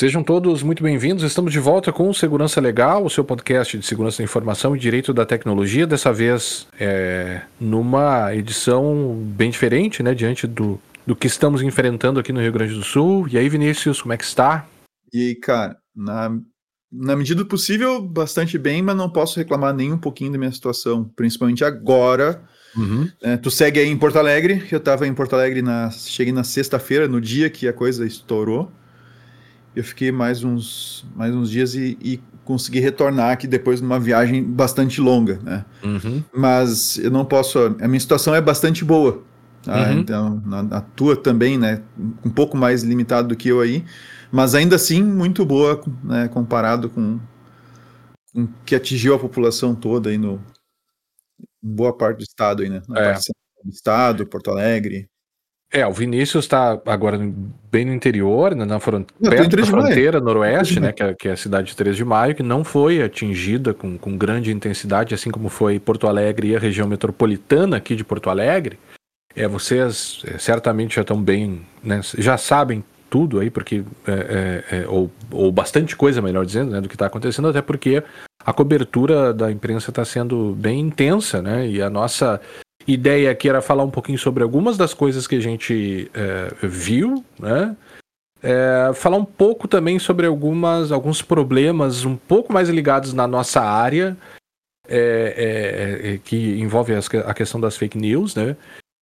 Sejam todos muito bem-vindos. Estamos de volta com o Segurança Legal, o seu podcast de segurança da informação e direito da tecnologia. Dessa vez numa edição bem diferente, né, diante do que estamos enfrentando aqui no Rio Grande do Sul. E aí, Vinícius, como é que está? E aí, cara, na medida do possível, bastante bem, mas não posso reclamar nem um pouquinho da minha situação, principalmente agora. Tu segue aí em Porto Alegre. Eu estava em Porto Alegre, cheguei na sexta-feira, no dia que a coisa estourou. Eu fiquei mais uns dias e consegui retornar aqui depois de uma viagem bastante longa, né? Mas eu não posso... A minha situação é bastante boa, tá? Então, a tua também, né? Um pouco mais limitado do que eu aí, mas ainda assim muito boa, né? Comparado com que atingiu a população toda aí em boa parte do estado aí, né? Na parte central do estado, Porto Alegre. O Vinícius está agora bem no interior, né, perto da de fronteira noroeste, né, que é a cidade de 3 de Maio, que não foi atingida com grande intensidade, assim como foi Porto Alegre e a região metropolitana aqui de Porto Alegre. Vocês certamente já estão bem, né, já sabem tudo aí, porque ou bastante coisa, melhor dizendo, né, do que está acontecendo, até porque a cobertura da imprensa está sendo bem intensa, né, e a nossa ideia aqui era falar um pouquinho sobre algumas das coisas que a gente viu, né? Falar um pouco também sobre alguns problemas um pouco mais ligados na nossa área, que envolve a questão das fake news, né?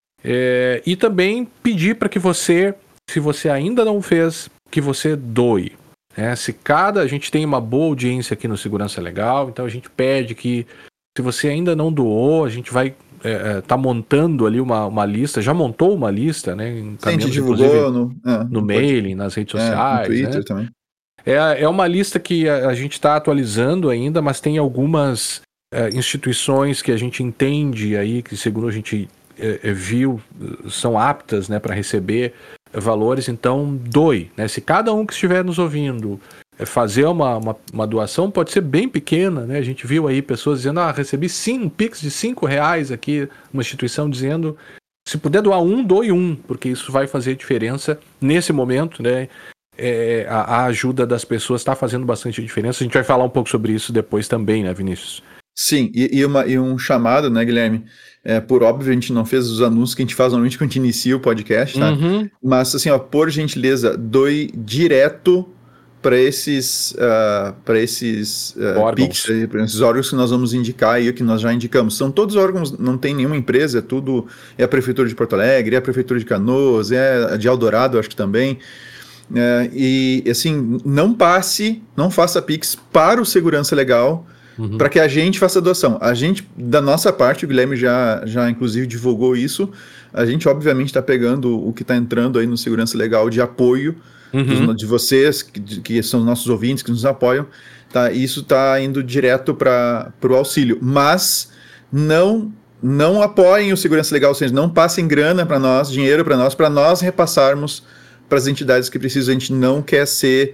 E também pedir para que você, se você ainda não fez, que você doe. Né? A gente tem uma boa audiência aqui no Segurança Legal, então a gente pede que, se você ainda não doou, a gente vai tá montando ali uma lista, já montou uma lista, né? A gente divulgou no mailing, nas redes sociais, no Twitter, né? também. É uma lista que a gente está atualizando ainda, mas tem algumas instituições que a gente entende aí, que segundo a gente viu, são aptas, né, para receber valores, então doe, né? Se cada um que estiver nos ouvindo fazer uma doação, pode ser bem pequena, né? A gente viu aí pessoas dizendo, recebi um Pix de R$5 aqui, uma instituição dizendo, se puder doar doe porque isso vai fazer diferença nesse momento, né? A ajuda das pessoas está fazendo bastante diferença. A gente vai falar um pouco sobre isso depois também, né, Vinícius? Sim, e um chamado, né, Guilherme? Por óbvio, a gente não fez os anúncios que a gente faz normalmente quando a gente inicia o podcast, tá? Mas, assim, por gentileza, doe direto para esses órgãos. PIX, para esses órgãos que nós vamos indicar e que nós já indicamos. São todos órgãos, não tem nenhuma empresa, é a Prefeitura de Porto Alegre, é a Prefeitura de Canoas, é a de Eldorado, acho que também. E, assim, não faça PIX para o Segurança Legal, para que a gente faça a doação. A gente, da nossa parte, o Guilherme já inclusive divulgou isso, a gente obviamente está pegando o que está entrando aí no Segurança Legal de apoio, de vocês, que são nossos ouvintes, que nos apoiam, tá? Isso está indo direto para o auxílio, mas não apoiem o Segurança Legal, ou seja, não passem grana para nós, dinheiro para nós repassarmos para as entidades que precisam. A gente não quer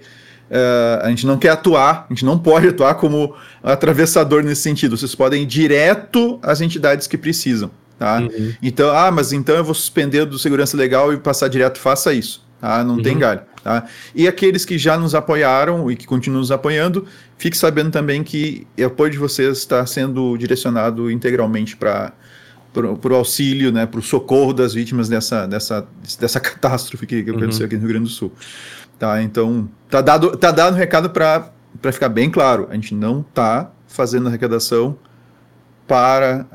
a gente não quer atuar, a gente não pode atuar como atravessador nesse sentido. Vocês podem ir direto às entidades que precisam, tá? Então, mas então eu vou suspender do Segurança Legal e passar direto, faça isso, tá? Não tem galho, tá? E aqueles que já nos apoiaram e que continuam nos apoiando, fique sabendo também que o apoio de vocês está sendo direcionado integralmente para o auxílio, né, para o socorro das vítimas dessa catástrofe que aconteceu aqui no Rio Grande do Sul. Tá, então, tá dado um recado para ficar bem claro, a gente não está fazendo arrecadação para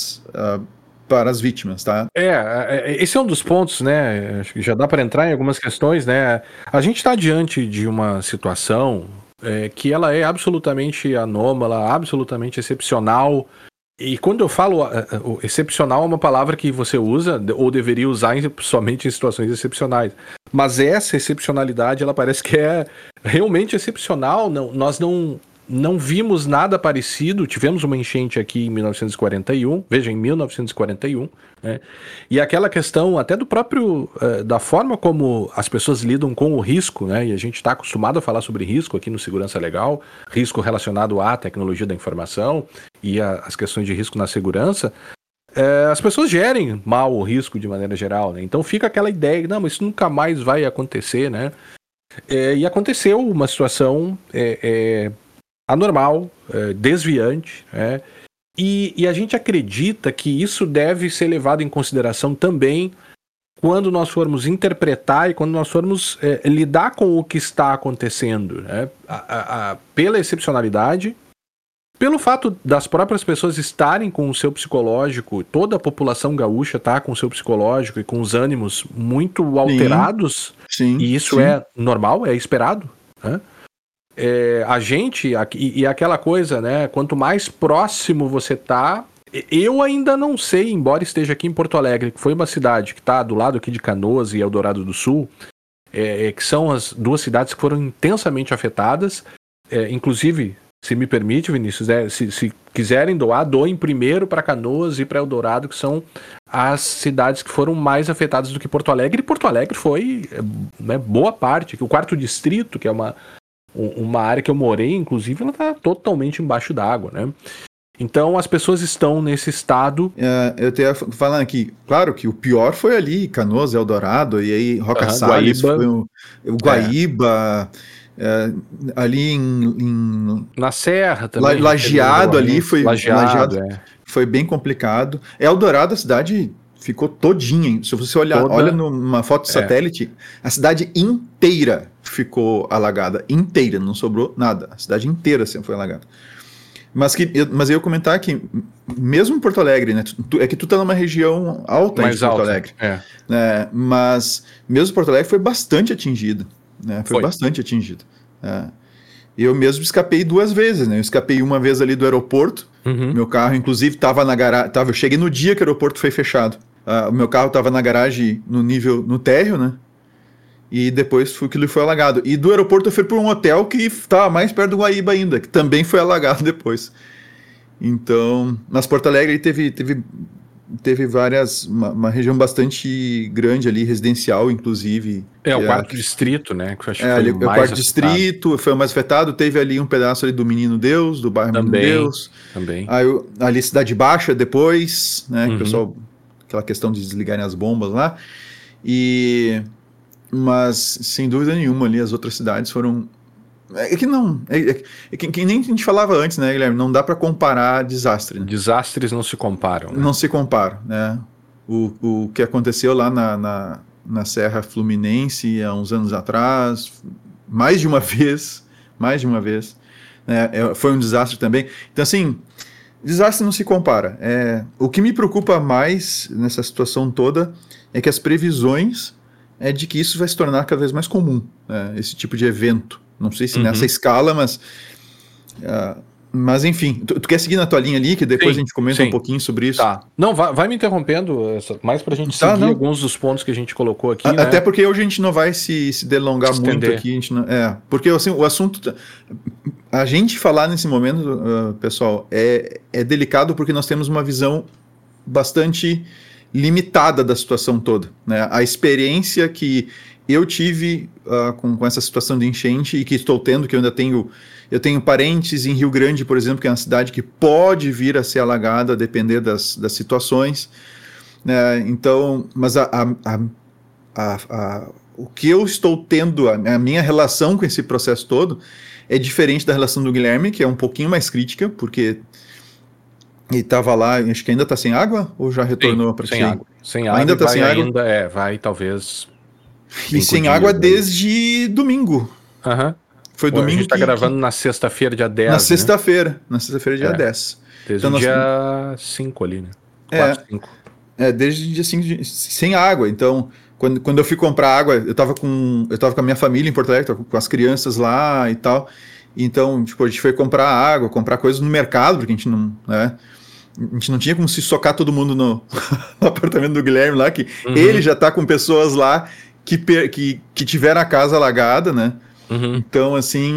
as vítimas, tá? Esse é um dos pontos, né? Acho que já dá para entrar em algumas questões, né? A gente está diante de uma situação que ela é absolutamente anômala, absolutamente excepcional. E quando eu falo excepcional é uma palavra que você usa ou deveria usar somente em situações excepcionais. Mas essa excepcionalidade, ela parece que é realmente excepcional. Nós não vimos nada parecido. Tivemos uma enchente aqui em 1941, veja, em 1941, né? E aquela questão até do próprio, da forma como as pessoas lidam com o risco, né? E a gente está acostumado a falar sobre risco aqui no Segurança Legal, risco relacionado à tecnologia da informação e as questões de risco na segurança. As pessoas gerem mal o risco de maneira geral, né? Então fica aquela ideia, não, mas isso nunca mais vai acontecer, né? E aconteceu uma situação anormal, desviante, e a gente acredita que isso deve ser levado em consideração também quando nós formos interpretar e quando nós formos lidar com o que está acontecendo, né? Pela excepcionalidade, pelo fato das próprias pessoas estarem com o seu psicológico, toda a população gaúcha está com o seu psicológico e com os ânimos muito alterados, sim, e isso é normal, é esperado, né? A gente, e aquela coisa, né? Quanto mais próximo você tá, eu ainda não sei, embora esteja aqui em Porto Alegre, que foi uma cidade que está do lado aqui de Canoas e Eldorado do Sul, que são as duas cidades que foram intensamente afetadas, inclusive, se me permite, Vinícius, se quiserem doar, doem primeiro para Canoas e para Eldorado, que são as cidades que foram mais afetadas do que Porto Alegre. E Porto Alegre foi, né, boa parte, que o 4º distrito, que é uma área que eu morei, inclusive, ela está totalmente embaixo d'água, né? Então as pessoas estão nesse estado. Eu até falando aqui, claro que o pior foi ali, Canoas, Eldorado, e aí Roca Salles, Guaíba. Foi o Guaíba, ali na Serra também. Lajeado ali, Lajeado, foi bem complicado. Eldorado, a cidade ficou todinha. Se você olha numa foto de satélite, a cidade inteira ficou alagada. Inteira, não sobrou nada. A cidade inteira sempre foi alagada. Mas eu ia comentar que, mesmo em Porto Alegre, né, que tu tá numa região alta mais de Porto Alegre, né, mas mesmo Porto Alegre foi bastante atingido, né, foi bastante atingido. Eu mesmo escapei 2 vezes, né, eu escapei uma vez ali do aeroporto, meu carro inclusive estava na garagem, eu cheguei no dia que o aeroporto foi fechado, o meu carro estava na garagem no térreo, né, e depois aquilo foi alagado. E do aeroporto eu fui para um hotel que estava mais perto do Guaíba ainda, que também foi alagado depois. Então, mas Porto Alegre teve uma região bastante grande ali, residencial, inclusive. O 4º distrito, né? Que eu acho que foi ali, mais o 4º distrito foi o mais afetado. Teve ali um pedaço ali do Menino Deus, do bairro Menino Deus. Também. Aí, ali Cidade Baixa depois, né? Que o pessoal, aquela questão de desligarem as bombas lá. Mas, sem dúvida nenhuma, ali as outras cidades foram... que nem a gente falava antes, né, Guilherme? Não dá para comparar desastre. Né? Desastres não se comparam. Né? Não se comparam, né? O que aconteceu lá na Serra Fluminense há uns anos atrás, mais de uma vez, né? Foi um desastre também. Então, assim, desastre não se compara. O que me preocupa mais nessa situação toda é que as previsões é de que isso vai se tornar cada vez mais comum, né, esse tipo de evento. Não sei se nessa escala, mas enfim. Tu quer seguir na tua linha ali, que depois a gente comenta um pouquinho sobre isso? Tá. Não, vai me interrompendo, mais pra gente seguir alguns dos pontos que a gente colocou aqui, né? Até porque hoje a gente não vai se delongar muito aqui. A gente não, porque assim, o assunto... A gente falar nesse momento, pessoal, é delicado porque nós temos uma visão bastante limitada da situação toda, né? A experiência que eu tive com essa situação de enchente e que estou tendo, que eu tenho parentes em Rio Grande, por exemplo, que é uma cidade que pode vir a ser alagada a depender das situações, né? Então, mas o que eu estou tendo, a minha relação com esse processo todo é diferente da relação do Guilherme, que é um pouquinho mais crítica, porque ele estava lá, acho que ainda está sem água ou já retornou para sem água? Sem água. Ainda está sem água? Ainda vai talvez. E sem água desde domingo. Foi domingo. A gente está gravando na sexta-feira, dia 10. Na sexta-feira, dia 10. Desde o dia 5 ali, né? 4, 5. Desde o dia 5 sem água. Então, quando eu fui comprar água, eu estava com a minha família em Porto Alegre, com as crianças lá e tal. Então, tipo, a gente foi comprar água, comprar coisas no mercado, porque a gente não, né? A gente não tinha como se socar todo mundo no apartamento do Guilherme lá, que ele já está com pessoas lá que tiveram a casa alagada, né? Então, assim,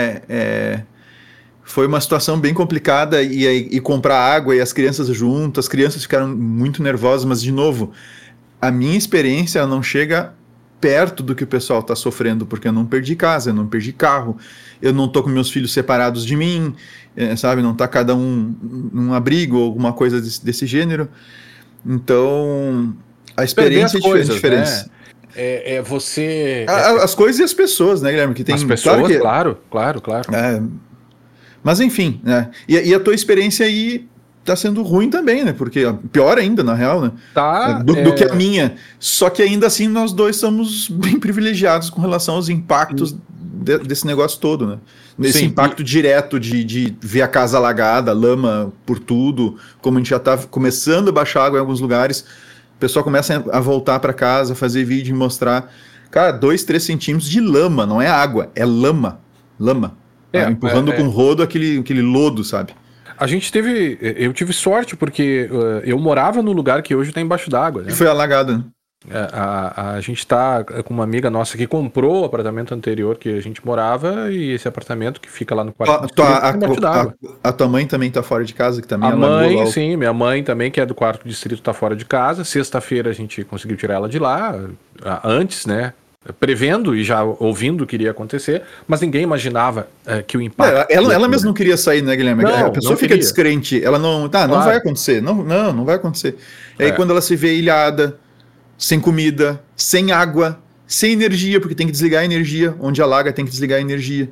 foi uma situação bem complicada e comprar água e as crianças junto, as crianças ficaram muito nervosas, mas, de novo, a minha experiência não chega perto do que o pessoal está sofrendo, porque eu não perdi casa, eu não perdi carro, eu não estou com meus filhos separados de mim, sabe? Não está cada um num abrigo ou alguma coisa desse gênero. Então, a experiência é diferente. Né? Você... As coisas e as pessoas, né, Guilherme? Que tem, as pessoas, claro. Mas enfim, né? E a tua experiência aí tá sendo ruim também, né? Porque pior ainda, na real, né? Do que a minha. Só que ainda assim nós dois somos bem privilegiados com relação aos impactos desse negócio todo, né? Esse impacto direto de ver a casa alagada, lama por tudo, como a gente já tá começando a baixar água em alguns lugares, o pessoal começa a voltar para casa, fazer vídeo e mostrar, cara, 2, 3 centímetros de lama, não é água, é lama. Empurrando com rodo aquele lodo, sabe? Eu tive sorte porque eu morava no lugar que hoje está embaixo d'água, né? E foi alagado, né? A gente tá com uma amiga nossa que comprou o apartamento anterior que a gente morava e esse apartamento que fica lá no quarto embaixo d'água. A tua mãe também tá fora de casa, que também sim, minha mãe também, que é do quarto distrito, tá fora de casa. Sexta-feira a gente conseguiu tirar ela de lá, antes, né? Prevendo e já ouvindo o que iria acontecer, mas ninguém imaginava que o impacto... Ela mesma não queria sair, né, Guilherme? A pessoa fica descrente, ela não... não vai acontecer, não vai acontecer. E aí quando ela se vê ilhada, sem comida, sem água, sem energia, porque tem que desligar a energia, onde alaga tem que desligar a energia.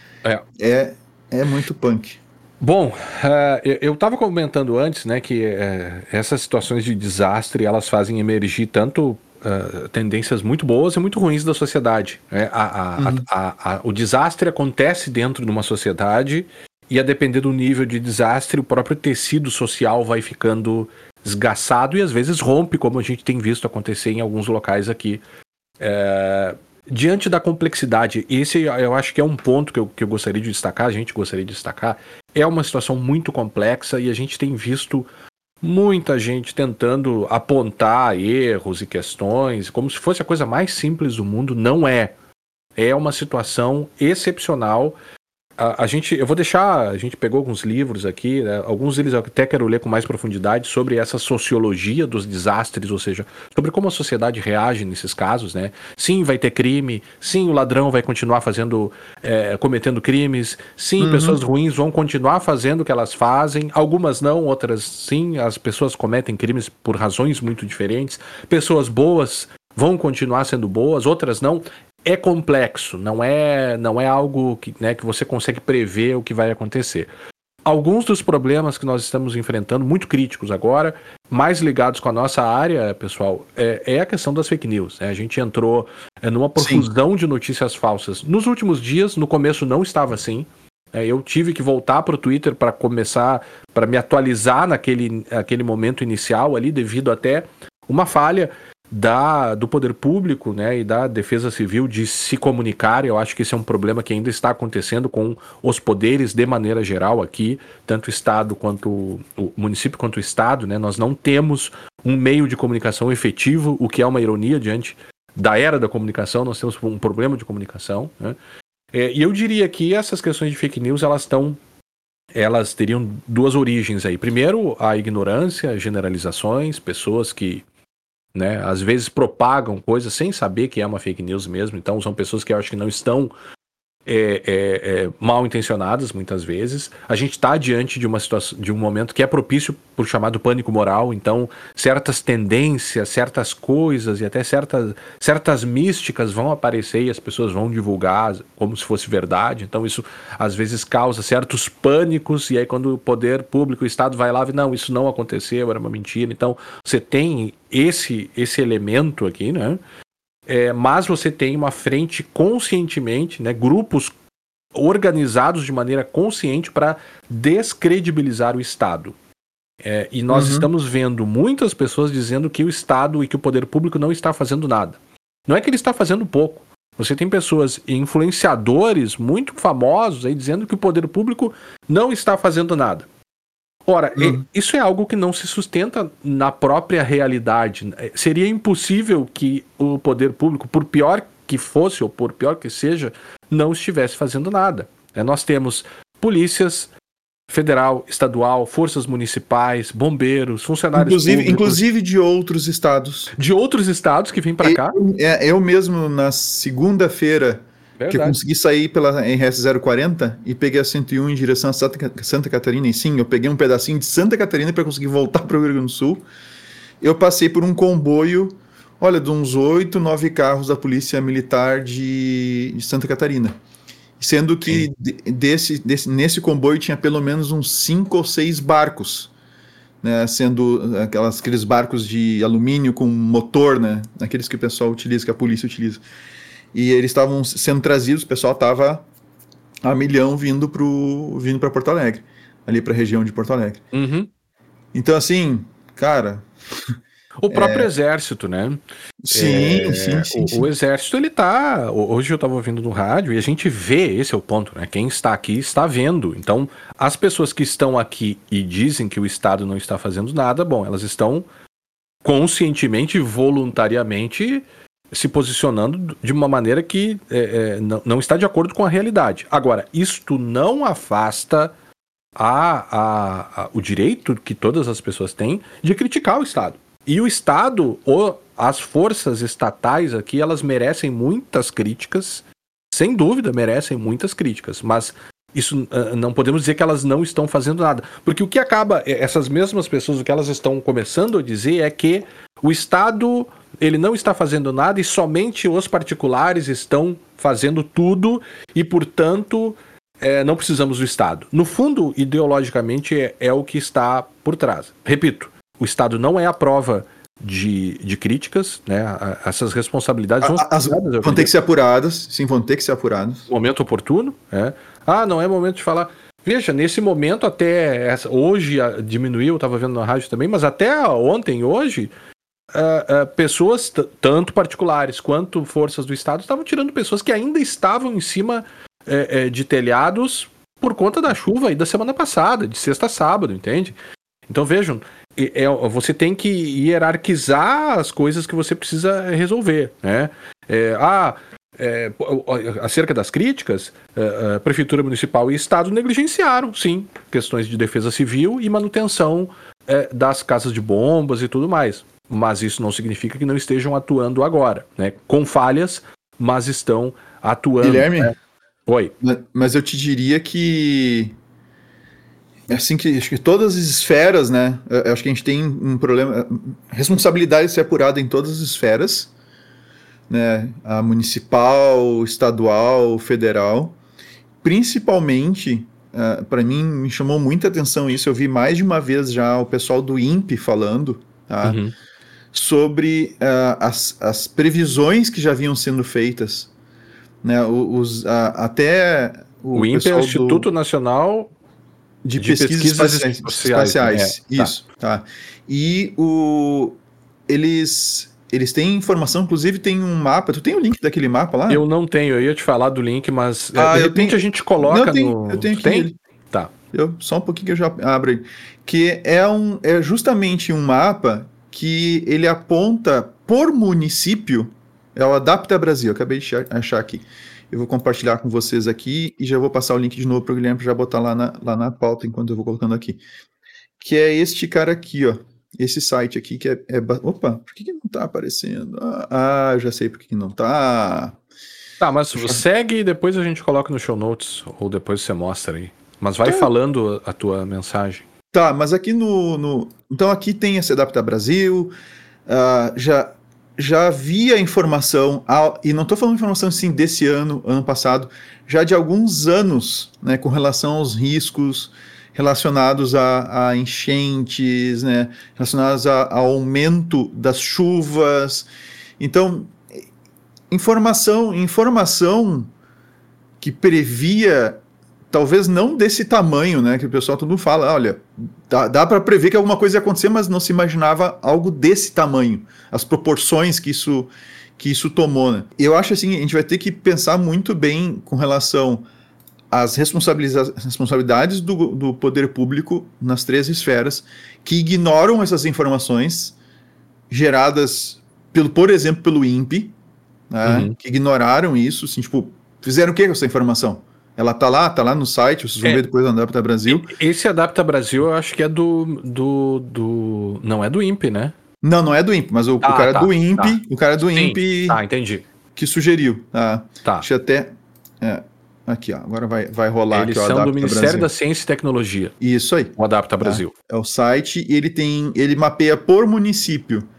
É muito punk. Bom, eu estava comentando antes, né, que essas situações de desastre, elas fazem emergir tanto tendências muito boas e muito ruins da sociedade. Né? O desastre acontece dentro de uma sociedade e, a depender do nível de desastre, o próprio tecido social vai ficando esgaçado e às vezes rompe, como a gente tem visto acontecer em alguns locais aqui. Diante da complexidade, esse eu acho que é um ponto que eu gostaria de destacar, a gente gostaria de destacar, é uma situação muito complexa e a gente tem visto muita gente tentando apontar erros e questões, como se fosse a coisa mais simples do mundo. Não é. É uma situação excepcional. A gente pegou alguns livros aqui, né? Alguns deles eu até quero ler com mais profundidade sobre essa sociologia dos desastres, ou seja, sobre como a sociedade reage nesses casos, né? Sim, vai ter crime, sim, o ladrão vai continuar cometendo crimes, sim, pessoas ruins vão continuar fazendo o que elas fazem, algumas não, outras sim, as pessoas cometem crimes por razões muito diferentes, pessoas boas vão continuar sendo boas, outras não. É complexo, não é algo que você consegue prever o que vai acontecer. Alguns dos problemas que nós estamos enfrentando, muito críticos agora, mais ligados com a nossa área, pessoal, é a questão das fake news. Né? A gente entrou numa profusão de notícias falsas. Nos últimos dias, no começo não estava assim. Eu tive que voltar para o Twitter para me atualizar naquele momento inicial ali, devido até uma falha do poder público, né, e da defesa civil de se comunicar. Eu acho que esse é um problema que ainda está acontecendo com os poderes de maneira geral aqui, tanto o Estado quanto o município quanto o Estado, né, nós não temos um meio de comunicação efetivo, o que é uma ironia diante da era da comunicação. Nós temos um problema de comunicação, né? E eu diria que essas questões de fake news, elas teriam duas origens aí. Primeiro, a ignorância, generalizações, pessoas que, né, às vezes propagam coisas sem saber que é uma fake news mesmo. Então são pessoas que eu acho que não estão mal intencionadas muitas vezes. A gente está diante de uma situação, de um momento que é propício por chamado pânico moral. Então certas tendências, certas coisas e até certas místicas vão aparecer e as pessoas vão divulgar como se fosse verdade. Então isso às vezes causa certos pânicos, e aí quando o poder público, o Estado vai lá e não, isso não aconteceu, era uma mentira. Então você tem esse elemento aqui, né? Mas você tem uma frente conscientemente, né, grupos organizados de maneira consciente para descredibilizar o Estado. E nós estamos vendo muitas pessoas dizendo que o Estado e que o poder público não está fazendo nada. Não é que ele está fazendo pouco. Você tem pessoas, influenciadores muito famosos aí dizendo que o poder público não está fazendo nada. Ora, isso é algo que não se sustenta na própria realidade. Seria impossível que o poder público, por pior que fosse ou por pior que seja, não estivesse fazendo nada. Nós temos polícias federal, estadual, forças municipais, bombeiros, funcionários públicos. Inclusive de outros estados. De outros estados que vêm para cá. Eu mesmo, na segunda-feira, que eu consegui sair pela RS 040 e peguei a 101 em direção a Santa Catarina. E sim, eu peguei um pedacinho de Santa Catarina para conseguir voltar para o Rio Grande do Sul. Eu passei por um comboio olha, de uns 8, 9 carros da Polícia Militar de Santa Catarina. Sendo que nesse comboio tinha pelo menos uns 5 ou 6 barcos, né, sendo aqueles barcos de alumínio com motor, né, aqueles que o pessoal utiliza, que a polícia utiliza. E eles estavam sendo trazidos, o pessoal estava a milhão vindo para Porto Alegre, ali para a região de Porto Alegre. Uhum. Então, assim, cara... O próprio exército, né? Sim. O exército, ele tá... Hoje eu estava ouvindo no rádio e a gente vê, esse é o ponto, né? Quem está aqui está vendo. Então, as pessoas que estão aqui e dizem que o Estado não está fazendo nada, bom, elas estão conscientemente, voluntariamente se posicionando de uma maneira que não está de acordo com a realidade. Agora, isto não afasta o direito que todas as pessoas têm de criticar o Estado. E o Estado, ou as forças estatais aqui, elas merecem muitas críticas, sem dúvida merecem muitas críticas, mas isso não podemos dizer que elas não estão fazendo nada. Porque o que acaba, essas mesmas pessoas, o que elas estão começando a dizer é que o Estado, ele não está fazendo nada e somente os particulares estão fazendo tudo e, portanto, não precisamos do Estado. No fundo, ideologicamente, é o que está por trás. Repito, o Estado não é a prova de críticas, né? Essas responsabilidades vão ter que ser apuradas. Sim, vão ter que ser apuradas. Momento oportuno, não é momento de falar. Veja, nesse momento até hoje diminuiu, eu estava vendo na rádio também, mas até ontem, hoje, pessoas, tanto particulares quanto forças do Estado, estavam tirando pessoas que ainda estavam em cima de telhados por conta da chuva aí da semana passada, de sexta a sábado, entende? Então vejam, você tem que hierarquizar as coisas que você precisa resolver, né? Acerca das críticas, a Prefeitura Municipal e Estado negligenciaram, sim, questões de defesa civil e manutenção das casas de bombas e tudo mais. Mas isso não significa que não estejam atuando agora, né? Com falhas, mas estão atuando. Guilherme? Né? Oi. Mas eu te diria que assim que acho que todas as esferas, né? Eu acho que a gente tem um problema, responsabilidade de ser apurada em todas as esferas, né? A municipal, estadual, federal, principalmente, para mim me chamou muita atenção isso. Eu vi mais de uma vez já o pessoal do INPE falando, tá? Uhum. Sobre as previsões que já vinham sendo feitas, né? Até o INPE é o Instituto Nacional de Pesquisas Espaciais. Isso, tá. E eles têm informação, inclusive tem um mapa. Tu tem o link daquele mapa lá? Eu não tenho, eu ia te falar do link, mas de repente a gente coloca no... Eu tenho aqui ele. Tá. Só um pouquinho que eu já abro ele. Que é justamente um mapa que ele aponta por município, é o Adapta Brasil, eu acabei de achar aqui. Eu vou compartilhar com vocês aqui e já vou passar o link de novo para o Guilherme para já botar lá na pauta enquanto eu vou colocando aqui. Que é este cara aqui, ó. Esse site aqui que Opa, por que não tá aparecendo? Eu já sei por que não tá. Tá, mas segue e depois a gente coloca no show notes, ou depois você mostra aí. Mas vai falando a tua mensagem. Tá, mas aqui então aqui tem esse Adapta Brasil, já havia informação, e não estou falando informação assim desse ano passado, já de alguns anos, né, com relação aos riscos relacionados a enchentes, né, relacionados ao aumento das chuvas. Então, informação que previa, talvez não desse tamanho, né, que o pessoal todo mundo fala, olha, dá para prever que alguma coisa ia acontecer, mas não se imaginava algo desse tamanho, as proporções que isso tomou, né. Eu acho assim, a gente vai ter que pensar muito bem com relação às responsabilidades do poder público nas 3 esferas, que ignoram essas informações geradas, por exemplo, pelo INPE, né, que ignoraram isso, assim, tipo, fizeram o que com essa informação? Ela tá lá no site, vocês vão ver depois do Adapta Brasil. Esse Adapta Brasil eu acho que é não é do INPE, né? Não é do INPE, mas o cara do INPE, o cara do INPE entendi. Que sugeriu. Tá. Deixa eu até... aqui, ó, agora vai rolar Eles aqui o são Adapta do Ministério Brasil. da Ciência e Tecnologia. Isso aí. O Adapta Brasil. É o site, e ele mapeia por município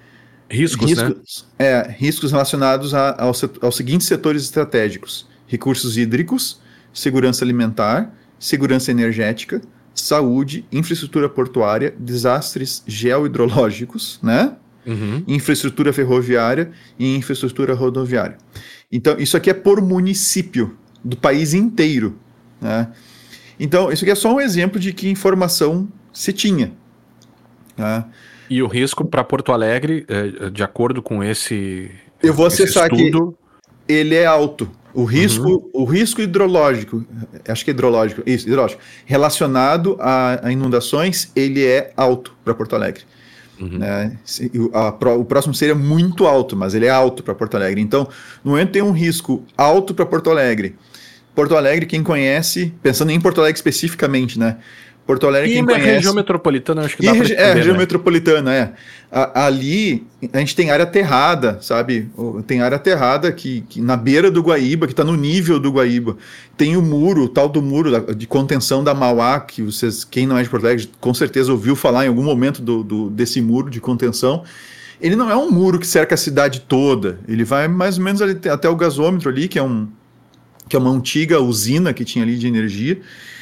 Riscos, né? Riscos relacionados aos seguintes setores estratégicos: recursos hídricos, segurança alimentar, segurança energética, saúde, infraestrutura portuária, desastres geohidrológicos, né? Uhum. Infraestrutura ferroviária e infraestrutura rodoviária. Então, isso aqui é por município do país inteiro, né? Então, isso aqui é só um exemplo de que informação se tinha, né? E o risco para Porto Alegre, de acordo com esse Eu vou acessar estudo, aqui, ele é alto. O risco hidrológico, acho que é hidrológico, isso, hidrológico, relacionado a inundações, ele é alto para Porto Alegre. Né? O próximo seria muito alto, mas ele é alto para Porto Alegre. Então, no momento tem um risco alto para Porto Alegre. Porto Alegre, quem conhece, pensando em Porto Alegre especificamente, né? Porto Alegre, quem conhece... região metropolitana, acho que dá para entender, região metropolitana, ali, a gente tem área aterrada, sabe? Tem área aterrada que na beira do Guaíba, que está no nível do Guaíba. Tem o muro, o tal do muro de contenção da Mauá, que vocês, quem não é de Porto Alegre, com certeza ouviu falar em algum momento desse muro de contenção. Ele não é um muro que cerca a cidade toda. Ele vai mais ou menos ali, até o gasômetro ali, que é uma antiga usina que tinha ali de energia.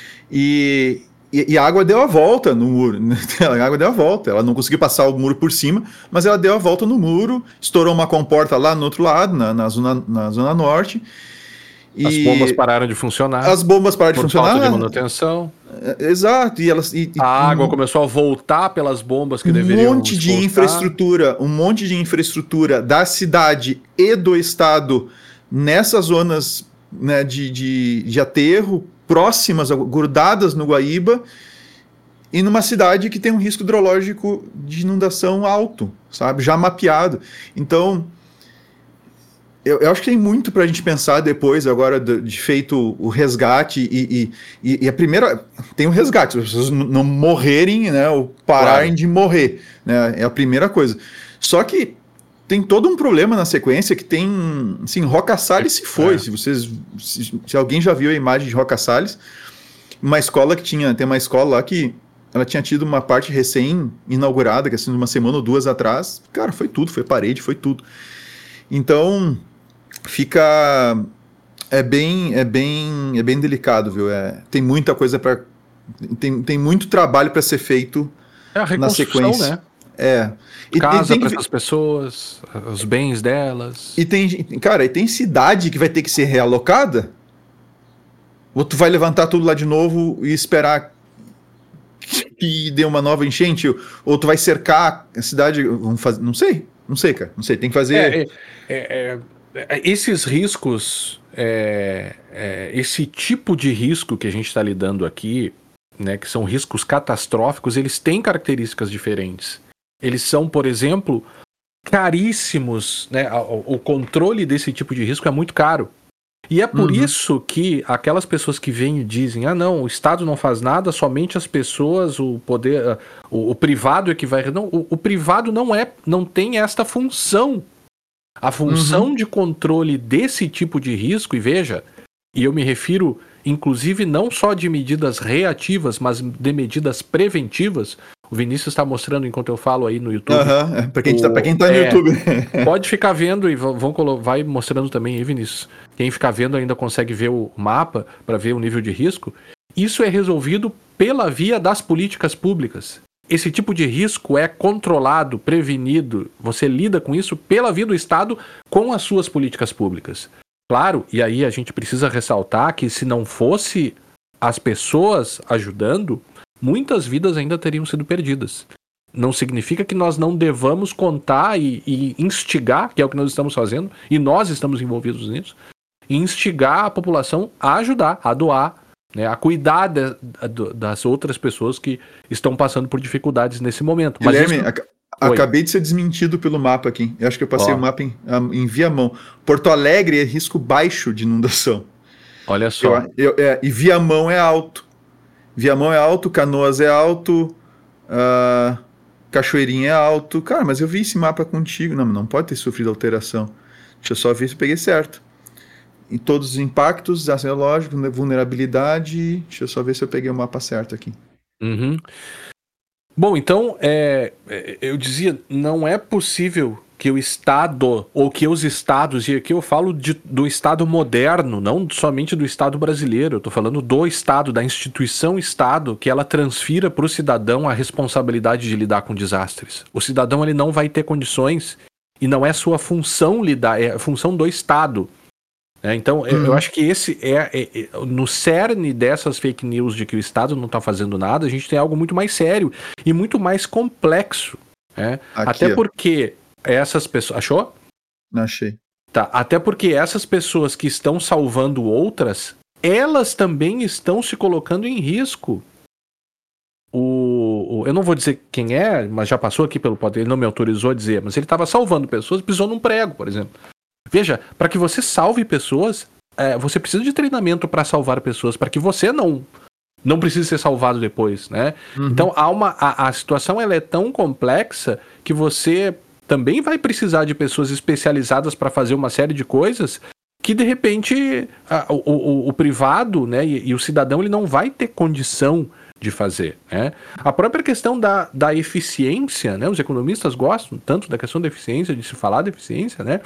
E a água deu a volta no muro, né? A água deu a volta, ela não conseguiu passar o muro por cima, mas ela deu a volta no muro, estourou uma comporta lá no outro lado, na zona norte. As bombas pararam de funcionar. As bombas pararam de funcionar. Por falta de manutenção. Exato. A água começou a voltar pelas bombas que deveriam um monte de infraestrutura da cidade e do estado nessas zonas, né, de aterro, próximas, grudadas no Guaíba, e numa cidade que tem um risco hidrológico de inundação alto, sabe? Já mapeado. Então, eu acho que tem muito para a gente pensar depois, agora, de feito o resgate, e a primeira... Tem o resgate, as pessoas não morrerem, né, ou pararem de morrer, né? É a primeira coisa. Só que tem todo um problema na sequência que tem, assim, Roca Salles se foi. Se alguém já viu a imagem de Roca Salles, uma escola tem uma escola lá que ela tinha tido uma parte recém-inaugurada, que assim, uma semana ou duas atrás, cara, foi tudo, foi parede, foi tudo. Então, é bem delicado, viu? Tem muita coisa tem muito trabalho para ser feito na sequência. Né? Casa para essas pessoas, os bens delas. E tem cidade que vai ter que ser realocada? Ou tu vai levantar tudo lá de novo e esperar que dê uma nova enchente? Ou tu vai cercar a cidade? Não sei, cara. Não sei, tem que fazer... Esses riscos, esse tipo de risco que a gente está lidando aqui, né, que são riscos catastróficos, eles têm características diferentes. Eles são, por exemplo, caríssimos, né? O controle desse tipo de risco é muito caro. E é por isso que aquelas pessoas que vêm e dizem, não, o Estado não faz nada, somente as pessoas, o poder, o privado é que vai... Não, o privado não tem esta função. A função de controle desse tipo de risco, e veja, e eu me refiro, inclusive, não só de medidas reativas, mas de medidas preventivas. O Vinícius está mostrando enquanto eu falo aí no YouTube. Para quem tá no YouTube. Pode ficar vendo e vai mostrando também aí, Vinícius. Quem ficar vendo ainda consegue ver o mapa para ver o nível de risco. Isso é resolvido pela via das políticas públicas. Esse tipo de risco é controlado, prevenido. Você lida com isso pela via do Estado com as suas políticas públicas. Claro, e aí a gente precisa ressaltar que se não fosse as pessoas ajudando, muitas vidas ainda teriam sido perdidas. Não significa que nós não devamos contar e instigar, que é o que nós estamos fazendo, e nós estamos envolvidos nisso, e instigar a população a ajudar, a doar, né, a cuidar das outras pessoas que estão passando por dificuldades nesse momento. Mas Guilherme, acabei de ser desmentido pelo mapa aqui. Eu acho que eu passei o mapa em Viamão. Porto Alegre é risco baixo de inundação. Olha só. E Viamão é alto. Viamão é alto, Canoas é alto, Cachoeirinha é alto. Cara, mas eu vi esse mapa contigo. Não pode ter sofrido alteração. Deixa eu só ver se eu peguei certo. Em todos os impactos, lógico, vulnerabilidade. Deixa eu só ver se eu peguei o mapa certo aqui. Bom, então, eu dizia, não é possível que o Estado, ou que os Estados, e aqui eu falo do Estado moderno, não somente do Estado brasileiro, eu estou falando do Estado, da instituição Estado, que ela transfira para o cidadão a responsabilidade de lidar com desastres. O cidadão ele não vai ter condições, e não é sua função lidar, é a função do Estado. Então, eu acho que esse no cerne dessas fake news de que o Estado não está fazendo nada, a gente tem algo muito mais sério e muito mais complexo. Até porque essas pessoas... Achou? Não achei. Tá, até porque essas pessoas que estão salvando outras, elas também estão se colocando em risco. Eu não vou dizer quem é, mas já passou aqui pelo poder, ele não me autorizou a dizer, mas ele estava salvando pessoas, pisou num prego, por exemplo. Veja, para que você salve pessoas, você precisa de treinamento para salvar pessoas, para que você não precise ser salvado depois, né? Então, a situação ela é tão complexa que você também vai precisar de pessoas especializadas para fazer uma série de coisas que, de repente, o privado, né, e o cidadão ele não vai ter condição de fazer, né? A própria questão da eficiência, né? Os economistas gostam tanto da questão da eficiência, de se falar da eficiência, né?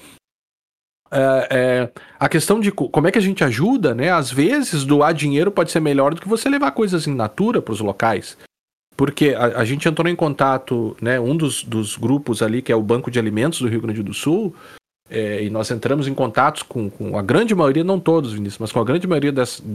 A questão de como é que a gente ajuda, né? Às vezes, doar dinheiro pode ser melhor do que você levar coisas in natura para os locais. Porque a gente entrou em contato, né? Um dos grupos ali, que é o Banco de Alimentos do Rio Grande do Sul, e nós entramos em contatos com a grande maioria, não todos, Vinícius, mas com a grande maioria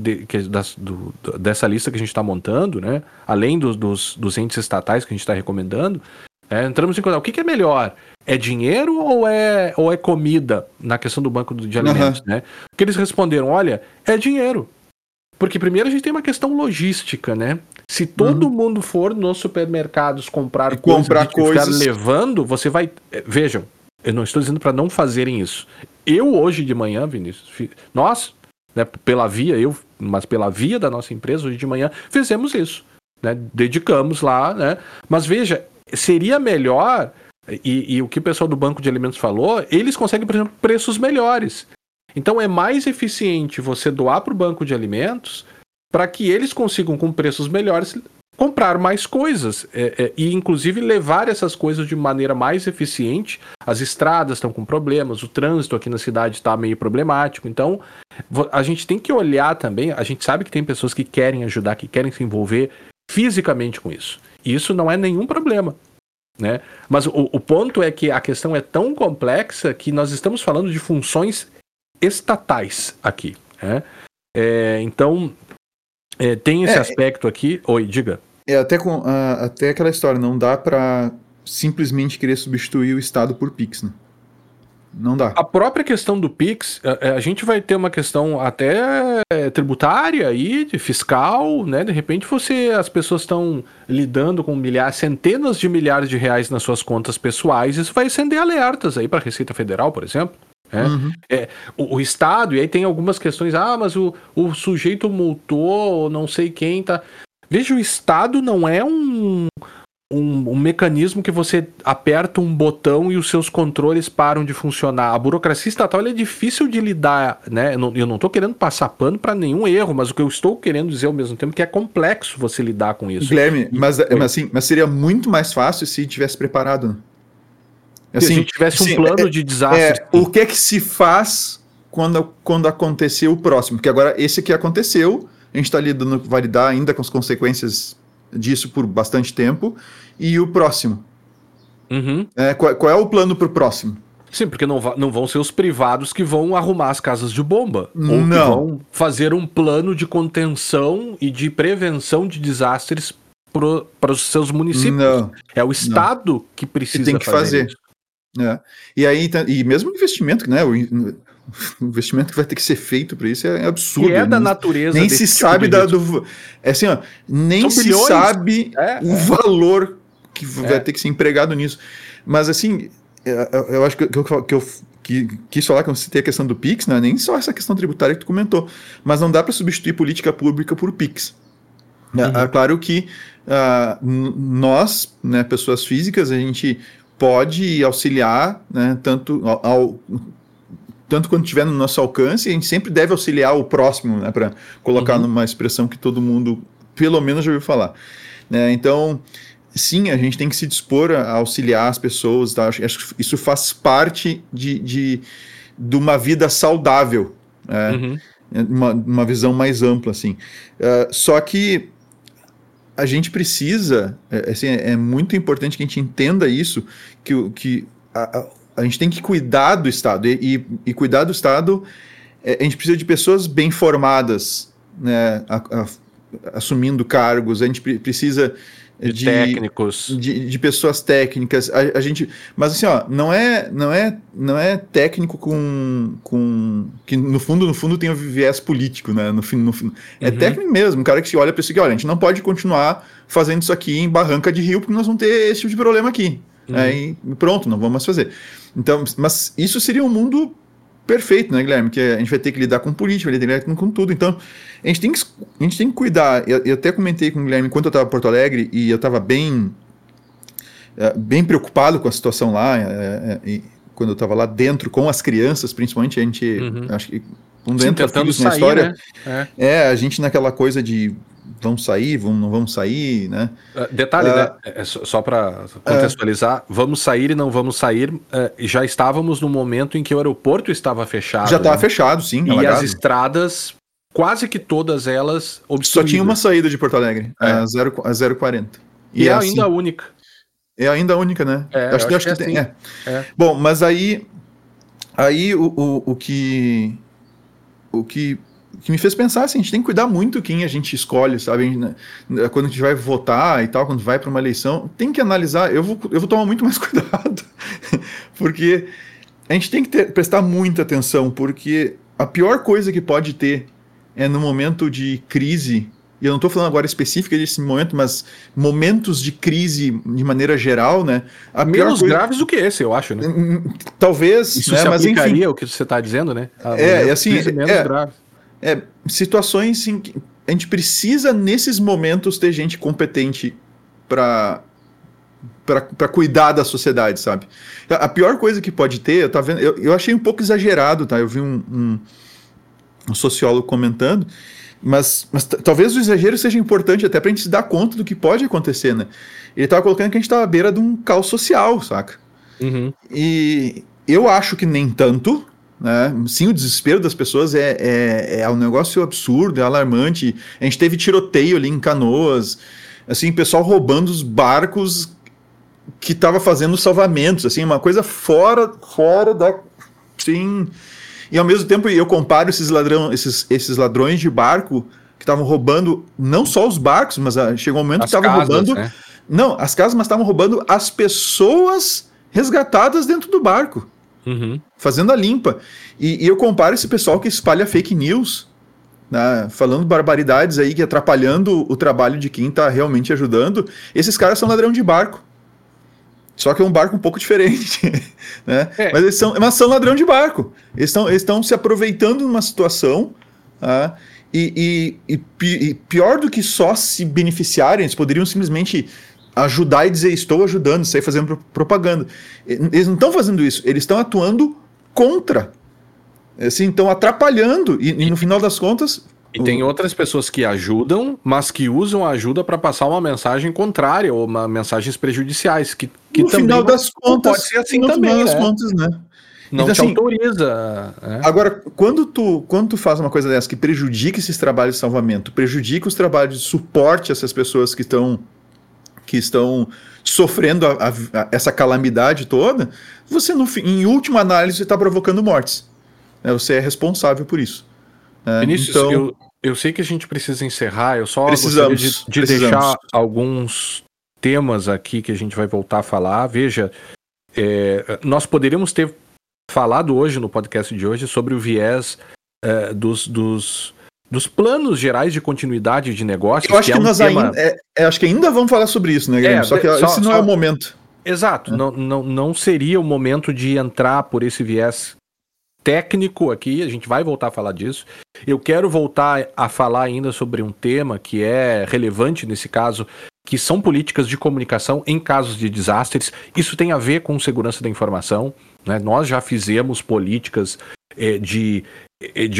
dessa lista que a gente está montando, né? Além dos entes estatais que a gente está recomendando, entramos em contato. O que é melhor? É dinheiro ou é comida na questão do banco de alimentos, né? Porque eles responderam, olha, é dinheiro. Porque primeiro a gente tem uma questão logística, né? Se todo mundo for nos supermercados comprar coisas, ficar levando, você vai... Vejam, eu não estou dizendo para não fazerem isso. Eu hoje de manhã, Vinícius, nós, né, mas pela via da nossa empresa, hoje de manhã, fizemos isso, né? Dedicamos lá, né? Mas veja, seria melhor... E o que o pessoal do Banco de Alimentos falou, eles conseguem, por exemplo, preços melhores. Então é mais eficiente você doar para o Banco de Alimentos para que eles consigam, com preços melhores, comprar mais coisas. E inclusive levar essas coisas de maneira mais eficiente. As estradas estão com problemas, o trânsito aqui na cidade está meio problemático. Então a gente tem que olhar também, a gente sabe que tem pessoas que querem ajudar, que querem se envolver fisicamente com isso. E isso não é nenhum problema, né? Mas o ponto é que a questão é tão complexa que nós estamos falando de funções estatais aqui, né? Então tem esse aspecto aqui. Oi, diga. Até aquela história, não dá para simplesmente querer substituir o Estado por Pix, né? Não dá. A própria questão do Pix, a gente vai ter uma questão até tributária aí, de fiscal, né? De repente as pessoas estão lidando com centenas de milhares de reais nas suas contas pessoais, isso vai acender alertas aí para a Receita Federal, por exemplo. O Estado, e aí tem algumas questões, mas o sujeito multou, não sei quem tá... Veja, o Estado não é um mecanismo que você aperta um botão e os seus controles param de funcionar. A burocracia estatal é difícil de lidar, né? Eu não estou querendo passar pano para nenhum erro, mas o que eu estou querendo dizer ao mesmo tempo é que é complexo você lidar com isso. Guilherme, mas seria muito mais fácil se tivesse preparado, né? Assim, se a gente tivesse um plano de desastre. O que é que se faz quando acontecer o próximo? Porque agora esse aqui aconteceu, a gente está vai lidar ainda com as consequências disso por bastante tempo, e o próximo? Qual é o plano para o próximo? Sim, porque não vão ser os privados que vão arrumar as casas de bomba, ou que vão fazer um plano de contenção e de prevenção de desastres para os seus municípios. É o Estado que precisa tem que fazer isso. E aí, e mesmo o investimento, né? O investimento que vai ter que ser feito para isso é absurdo. E da natureza. Nem se sabe assim, ó, nem se sabe o valor que vai ter que ser empregado nisso. Mas assim, eu acho que eu quis falar que eu citei a questão do Pix, não é nem só essa questão tributária que tu comentou, mas não dá para substituir política pública por Pix. É claro que nós, né, pessoas físicas, a gente pode auxiliar, né, tanto quanto tiver no nosso alcance, a gente sempre deve auxiliar o próximo, né, para colocar numa expressão que todo mundo, pelo menos, já ouviu falar. Então, sim, a gente tem que se dispor a auxiliar as pessoas, tá? Acho que isso faz parte de uma vida saudável, né? Uma visão mais ampla, assim. Só que a gente precisa, assim, é muito importante que a gente entenda isso, que a gente tem que cuidar do Estado, e cuidar do Estado, a gente precisa de pessoas bem formadas, né, assumindo cargos, a gente precisa de técnicos, de pessoas técnicas, a gente, mas assim, ó, não é técnico com que no fundo tem o viés político, né, no fim, é técnico mesmo, um cara que se olha para isso aqui, olha, a gente não pode continuar fazendo isso aqui em Barranca de Rio, porque nós vamos ter esse tipo de problema aqui, e pronto, não vamos mais fazer. Então, mas isso seria um mundo perfeito, né, Guilherme? Que a gente vai ter que lidar com política, vai ter que lidar com tudo. Então, a gente tem que cuidar. Eu até comentei com o Guilherme enquanto eu estava em Porto Alegre, e eu estava bem preocupado com a situação lá, quando eu estava lá dentro, com as crianças, principalmente, a gente, acho que quando entra filhos na história, né? A gente naquela coisa de vamos sair, não vamos sair, né? Detalhe, né? Só para contextualizar, vamos sair e não vamos sair, já estávamos no momento em que o aeroporto estava fechado. Já estava fechado, sim. E alagado. As estradas, quase que todas elas obstruídas. Só tinha uma saída de Porto Alegre, a 040. E é ainda a única. É ainda a única, né? Acho que tem. Bom, mas aí o que me fez pensar, assim, a gente tem que cuidar muito quem a gente escolhe, sabe? Quando a gente vai votar e tal, quando vai para uma eleição, tem que analisar. Eu vou tomar muito mais cuidado, porque a gente tem que prestar muita atenção, porque a pior coisa que pode ter é no momento de crise, e eu não estou falando agora específica desse momento, mas momentos de crise de maneira geral, né? Menos graves do que esse, eu acho, né? Talvez, isso, né? Se mas aplicaria enfim. O que você está dizendo, né? Assim, menos grave. Situações em que a gente precisa, nesses momentos, ter gente competente para cuidar da sociedade, sabe? A pior coisa que pode ter, eu achei um pouco exagerado, tá? Eu vi um sociólogo comentando, mas talvez o exagero seja importante até para a gente se dar conta do que pode acontecer, né? Ele estava colocando que a gente está à beira de um caos social, saca? E eu acho que nem tanto, né? Sim, o desespero das pessoas é um negócio absurdo, é alarmante. A gente teve tiroteio ali em Canoas, assim, pessoal roubando os barcos que estava fazendo salvamentos, assim, uma coisa fora da... Sim. E ao mesmo tempo eu comparo esses ladrões de barco que estavam roubando não só os barcos, mas chegou um momento que estavam roubando... Né? Não, as casas, mas estavam roubando as pessoas resgatadas dentro do barco. Fazendo a limpa. E eu comparo esse pessoal que espalha fake news, né, falando barbaridades aí, que atrapalhando o trabalho de quem está realmente ajudando. Esses caras são ladrão de barco. Só que é um barco um pouco diferente, né? Mas são ladrão de barco. Eles estão se aproveitando de uma situação, tá? E pior do que só se beneficiarem, eles poderiam simplesmente ajudar e dizer, estou ajudando, sair fazendo propaganda. Eles não estão fazendo isso, eles estão atuando contra. Assim, estão atrapalhando, e no final das contas... E tem outras pessoas que ajudam, mas que usam a ajuda para passar uma mensagem contrária, ou mensagens prejudiciais, que no também final das contas, pode ser assim no também, final né? das contas, né? Não então, te assim, autoriza. Agora, quando tu faz uma coisa dessa que prejudica esses trabalhos de salvamento, prejudica os trabalhos de suporte a essas pessoas que estão sofrendo essa calamidade toda, você, em última análise, está provocando mortes. Você é responsável por isso. Vinícius, então, eu sei que a gente precisa encerrar, eu só gostaria de deixar alguns temas aqui que a gente vai voltar a falar. Veja, nós poderíamos ter falado hoje no podcast de hoje sobre o viés dos planos gerais de continuidade de negócios. Eu acho que nós acho que ainda vamos falar sobre isso, né, Guilherme? Só que esse não é o momento. Exato, não seria o momento de entrar por esse viés técnico aqui, a gente vai voltar a falar disso. Eu quero voltar a falar ainda sobre um tema que é relevante nesse caso, que são políticas de comunicação em casos de desastres. Isso tem a ver com segurança da informação, né? Nós já fizemos políticas de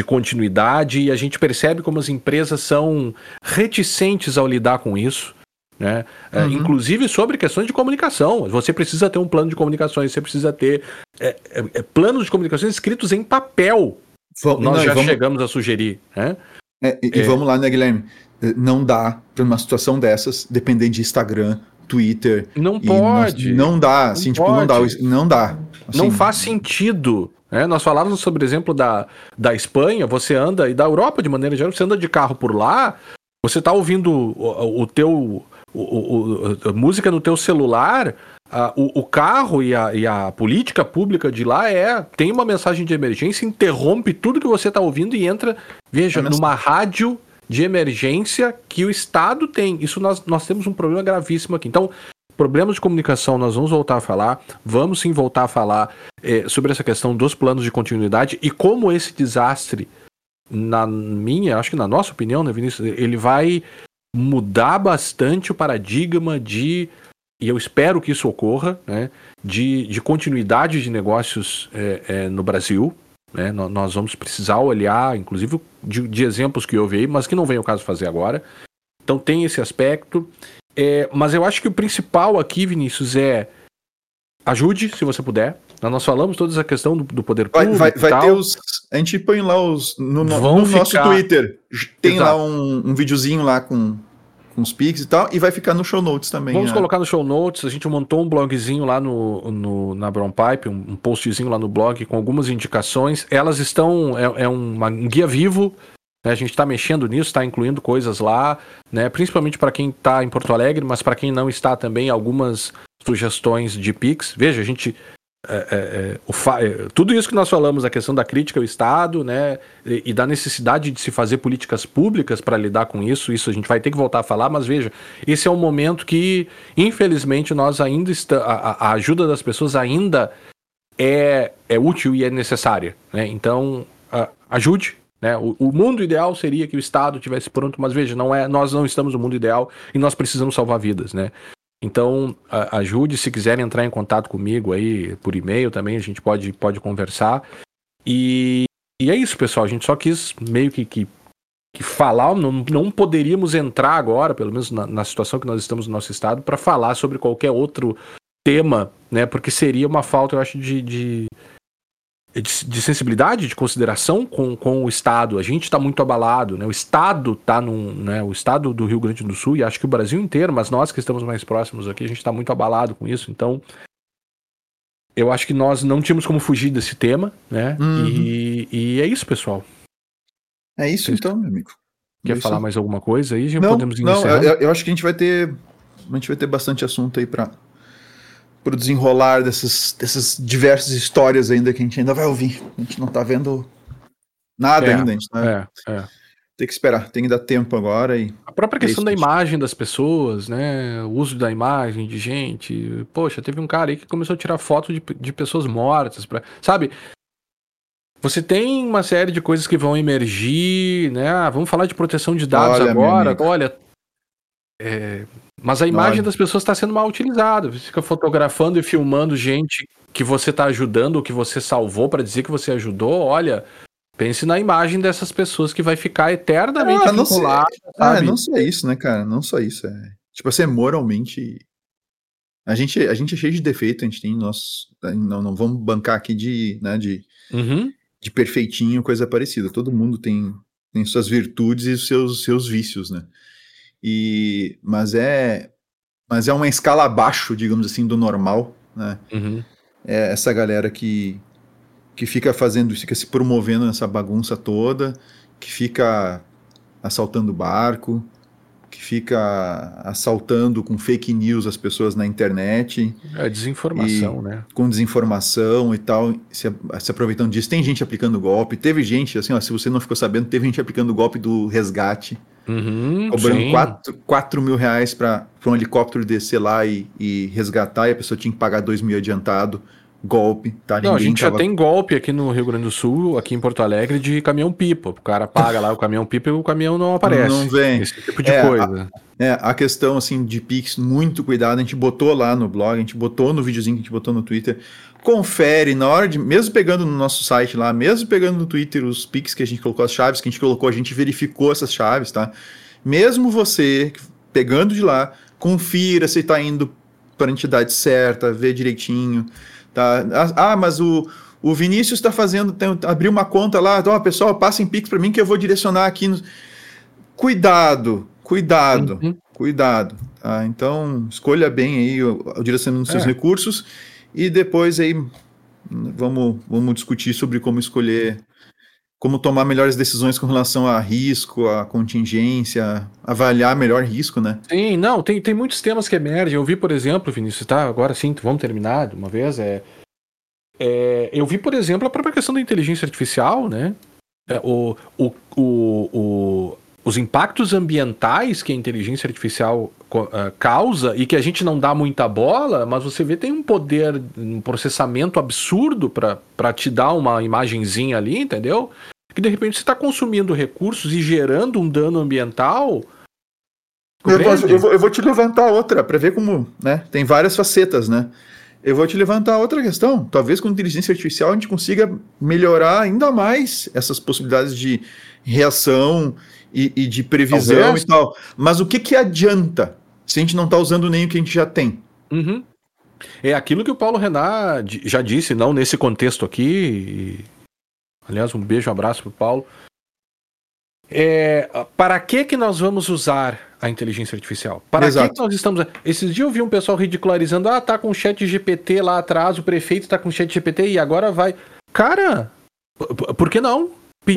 continuidade e a gente percebe como as empresas são reticentes ao lidar com isso. né? Inclusive sobre questões de comunicação. Você precisa ter um plano de comunicações, você precisa ter planos de comunicações escritos em papel. Nós já chegamos a sugerir, né? Vamos lá, né, Guilherme? Não dá para uma situação dessas depender de Instagram, Twitter. Não pode. Não dá, assim, tipo, não dá. Não dá. Assim, não faz sentido. Né? Nós falávamos sobre o exemplo da Espanha, você anda, e da Europa de maneira geral, você anda de carro por lá, você tá ouvindo a música no teu celular, o carro e a política pública de lá tem uma mensagem de emergência, interrompe tudo que você tá ouvindo e entra, veja, numa rádio de emergência que o Estado tem. Isso nós temos um problema gravíssimo aqui. Então, problemas de comunicação nós vamos voltar a falar, vamos sim voltar a falar sobre essa questão dos planos de continuidade e como esse desastre, acho que na nossa opinião, né, Vinícius, ele vai mudar bastante o paradigma e eu espero que isso ocorra, né, de continuidade de negócios no Brasil. Né, nós vamos precisar olhar, inclusive, de exemplos que houve aí, mas que não vem o caso fazer agora. Então tem esse aspecto. Mas eu acho que o principal aqui, Vinícius, ajude, se você puder. Nós falamos toda essa questão do poder público. Vai ter a gente põe lá no nosso Twitter. Tem lá um videozinho lá com os Pix e tal, e vai ficar no show notes também. Vamos colocar no show notes. A gente montou um blogzinho lá na Brown Pipe, um postzinho lá no blog com algumas indicações. Elas estão. Um guia vivo. A gente está mexendo nisso, está incluindo coisas lá, né? Principalmente para quem está em Porto Alegre, mas para quem não está também, algumas sugestões de Pix. Veja, a gente... tudo isso que nós falamos, a questão da crítica ao Estado, né? E da necessidade de se fazer políticas públicas para lidar com isso a gente vai ter que voltar a falar, mas veja, esse é um momento que, infelizmente, nós ainda a ajuda das pessoas ainda é útil e é necessária, né? Então, ajude. Né? O mundo ideal seria que o Estado tivesse pronto, mas veja, nós não estamos no mundo ideal e nós precisamos salvar vidas, né? Então, ajude, se quiserem entrar em contato comigo aí por e-mail também, a gente pode conversar. E é isso, pessoal, a gente só quis meio que falar, não poderíamos entrar agora, pelo menos na situação que nós estamos no nosso estado, para falar sobre qualquer outro tema, né? Porque seria uma falta, eu acho, de sensibilidade, de consideração com o Estado. A gente está muito abalado, né? O Estado está o Estado do Rio Grande do Sul, e acho que o Brasil inteiro, mas nós que estamos mais próximos aqui, a gente está muito abalado com isso. Então, eu acho que nós não tínhamos como fugir desse tema, né? Uhum. E é isso, pessoal. É isso. Vocês então, meu amigo. Quer falar mais alguma coisa aí? Podemos iniciar. Não, eu acho que a gente vai ter bastante assunto aí para o desenrolar dessas diversas histórias ainda que a gente ainda vai ouvir. A gente não tá vendo nada ainda. A gente tem que esperar, tem que dar tempo agora. A própria questão da imagem das pessoas, né? O uso da imagem de gente. Poxa, teve um cara aí que começou a tirar foto de pessoas mortas. Sabe? Você tem uma série de coisas que vão emergir, né? Vamos falar de proteção de dados agora. Olha... Mas a imagem das pessoas está sendo mal utilizada. Você fica fotografando e filmando gente que você está ajudando ou que você salvou para dizer que você ajudou. Olha, pense na imagem dessas pessoas que vai ficar eternamente vinculada. Não só isso, né, cara? Não só isso. Tipo assim, moralmente... A gente é cheio de defeito, a gente tem não vamos bancar aqui de perfeitinho, coisa parecida. Todo mundo tem suas virtudes e os seus vícios, né? Mas é uma escala abaixo, digamos assim, do normal, né? Uhum. É essa galera que fica se promovendo nessa bagunça toda, que fica assaltando barco, que fica assaltando com fake news as pessoas na internet. Desinformação, né? Com desinformação e tal, se aproveitando disso. Tem gente aplicando golpe, teve gente, assim, se você não ficou sabendo, teve gente aplicando o golpe do resgate. Cobrando R$4 mil para um helicóptero descer lá e resgatar, e a pessoa tinha que pagar 2 mil adiantado. Golpe, tá? Não, a gente já tem golpe aqui no Rio Grande do Sul, aqui em Porto Alegre, de caminhão-pipa. O cara paga lá o caminhão-pipa e o caminhão não aparece. Não vem. Esse tipo de coisa. A questão, assim, de Pix, muito cuidado. A gente botou lá no blog, a gente botou no videozinho que a gente botou no Twitter. Confere, na hora de... Mesmo pegando no nosso site lá, mesmo pegando no Twitter os Pix que a gente colocou, as chaves que a gente colocou, a gente verificou essas chaves, tá? Mesmo você pegando de lá, confira se está indo para a entidade certa, vê direitinho, tá? Mas o Vinícius está fazendo, abriu uma conta lá, então, pessoal, passem Pix para mim que eu vou direcionar aqui. Cuidado, cuidado. Tá? Então, escolha bem aí o direcionamento dos seus recursos e depois aí vamos discutir sobre como escolher, como tomar melhores decisões com relação a risco, a contingência, avaliar melhor risco, né? Sim, não, tem muitos temas que emergem. Eu vi, por exemplo, Vinícius, tá? Agora sim, vamos terminar de uma vez. Eu vi, por exemplo, a própria questão da inteligência artificial, né? Os impactos ambientais que a inteligência artificial causa e que a gente não dá muita bola, mas você vê tem um poder, um processamento absurdo para te dar uma imagenzinha ali, entendeu? Que de repente você está consumindo recursos e gerando um dano ambiental. Eu vou te levantar outra para ver como, né? Tem várias facetas, né? Eu vou te levantar outra questão. Talvez com inteligência artificial a gente consiga melhorar ainda mais essas possibilidades de reação e de previsão. Talvez. E tal. Mas o que adianta se a gente não está usando nem o que a gente já tem? Uhum. É aquilo que o Paulo Renat já disse, não nesse contexto aqui. Aliás, um beijo, um abraço para o Paulo. Para que nós vamos usar a inteligência artificial? Para que nós estamos... Esses dias eu vi um pessoal ridicularizando, tá com o chat GPT lá atrás, o prefeito tá com o chat GPT e agora vai... Cara, por que não?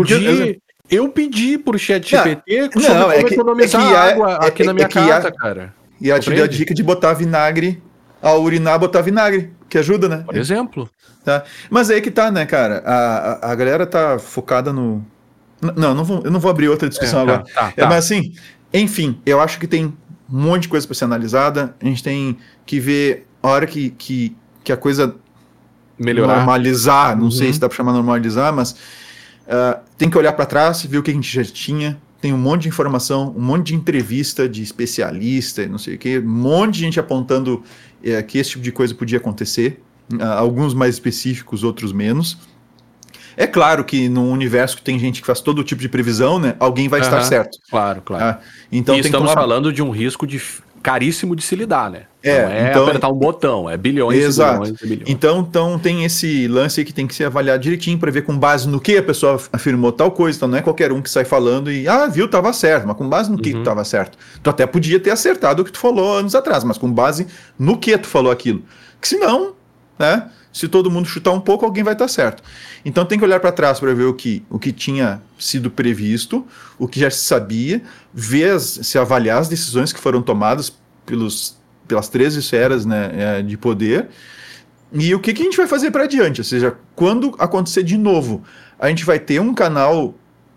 Eu pedi pro chat GPT sobre como economizar água aqui na minha casa, cara. E ela te deu a dica de botar vinagre, ao urinar, botar vinagre, que ajuda, né? Por exemplo. Tá. Mas aí que tá, né, cara? A galera tá focada no... eu não vou abrir outra discussão agora. Tá. Mas assim, enfim, eu acho que tem um monte de coisa para ser analisada. A gente tem que ver a hora que a coisa melhorar, normalizar. Não sei se dá para chamar normalizar, mas tem que olhar para trás, ver o que a gente já tinha. Tem um monte de informação, um monte de entrevista de especialista, não sei o quê, um monte de gente apontando que esse tipo de coisa podia acontecer. Alguns mais específicos, outros menos. É claro que num universo que tem gente que faz todo tipo de previsão, né? Alguém vai estar certo. Claro. Então e estamos falando de um risco caríssimo de se lidar, né? Então, apertar um botão, é bilhões exato. e bilhões. Então tem esse lance aí que tem que ser avaliado direitinho para ver com base no que a pessoa afirmou tal coisa. Então não é qualquer um que sai falando e, viu, tava certo, mas com base no que tava certo. Tu até podia ter acertado o que tu falou anos atrás, mas com base no que tu falou aquilo. Que senão, né? Se todo mundo chutar um pouco, alguém vai estar certo. Então tem que olhar para trás para ver o que tinha sido previsto, o que já se sabia, ver se avaliar as decisões que foram tomadas pelas 13 esferas, né, de poder, e o que a gente vai fazer para adiante. Ou seja, quando acontecer de novo, a gente vai ter um canal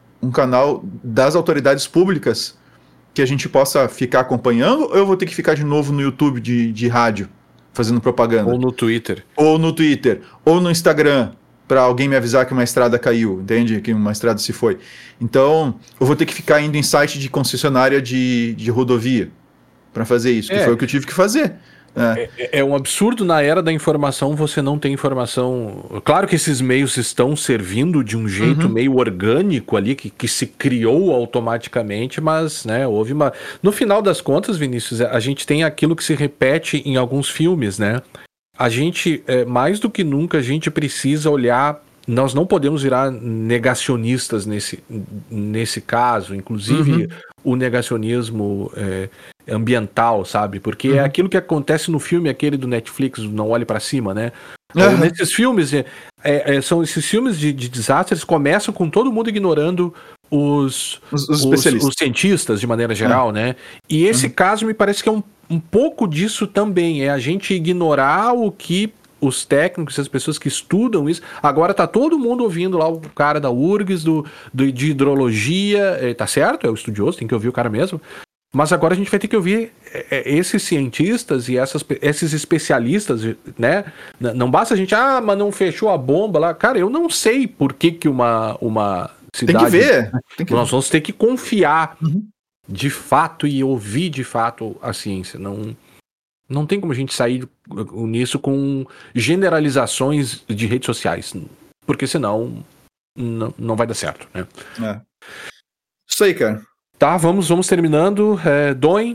das autoridades públicas que a gente possa ficar acompanhando, ou eu vou ter que ficar de novo no YouTube de rádio? Fazendo propaganda. Ou no Twitter. Ou no Instagram, para alguém me avisar que uma estrada caiu, entende? Que uma estrada se foi. Então, eu vou ter que ficar indo em site de concessionária de rodovia para fazer isso, que foi o que eu tive que fazer. É um absurdo na era da informação você não ter informação. Claro que esses meios estão servindo de um jeito meio orgânico ali, que se criou automaticamente, mas, né, houve uma... No final das contas, Vinícius, a gente tem aquilo que se repete em alguns filmes, né? A gente, mais do que nunca, a gente precisa olhar... Nós não podemos virar negacionistas nesse caso, inclusive o negacionismo ambiental, sabe? Porque é aquilo que acontece no filme aquele do Netflix, Não Olhe Pra Cima, né? Nesses filmes, são esses filmes de desastres começam com todo mundo ignorando os cientistas de maneira geral, né? E esse caso me parece que é um pouco disso também, é a gente ignorar o que os técnicos, as pessoas que estudam isso, agora tá todo mundo ouvindo lá o cara da URGS, de hidrologia, tá certo? É o estudioso, tem que ouvir o cara mesmo, mas agora a gente vai ter que ouvir esses cientistas e esses especialistas, né? Não basta a gente, mas não fechou a bomba lá. Cara, eu não sei por que uma cidade... Tem que ver. Nós vamos ter que confiar de fato e ouvir de fato a ciência, não tem como a gente sair nisso com generalizações de redes sociais, porque senão não vai dar certo, né? Isso aí, cara. Tá, vamos terminando. Doen,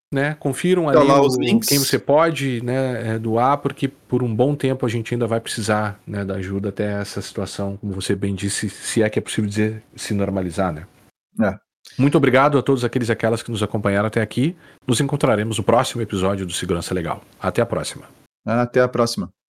né? Confiram Tá ali lá os links. quem você pode, né, doar, porque por um bom tempo a gente ainda vai precisar, né, da ajuda até essa situação, como você bem disse, se é que é possível dizer, se normalizar, né? É. Muito obrigado a todos aqueles e aquelas que nos acompanharam até aqui. Nos encontraremos no próximo episódio do Segurança Legal. Até a próxima. Até a próxima.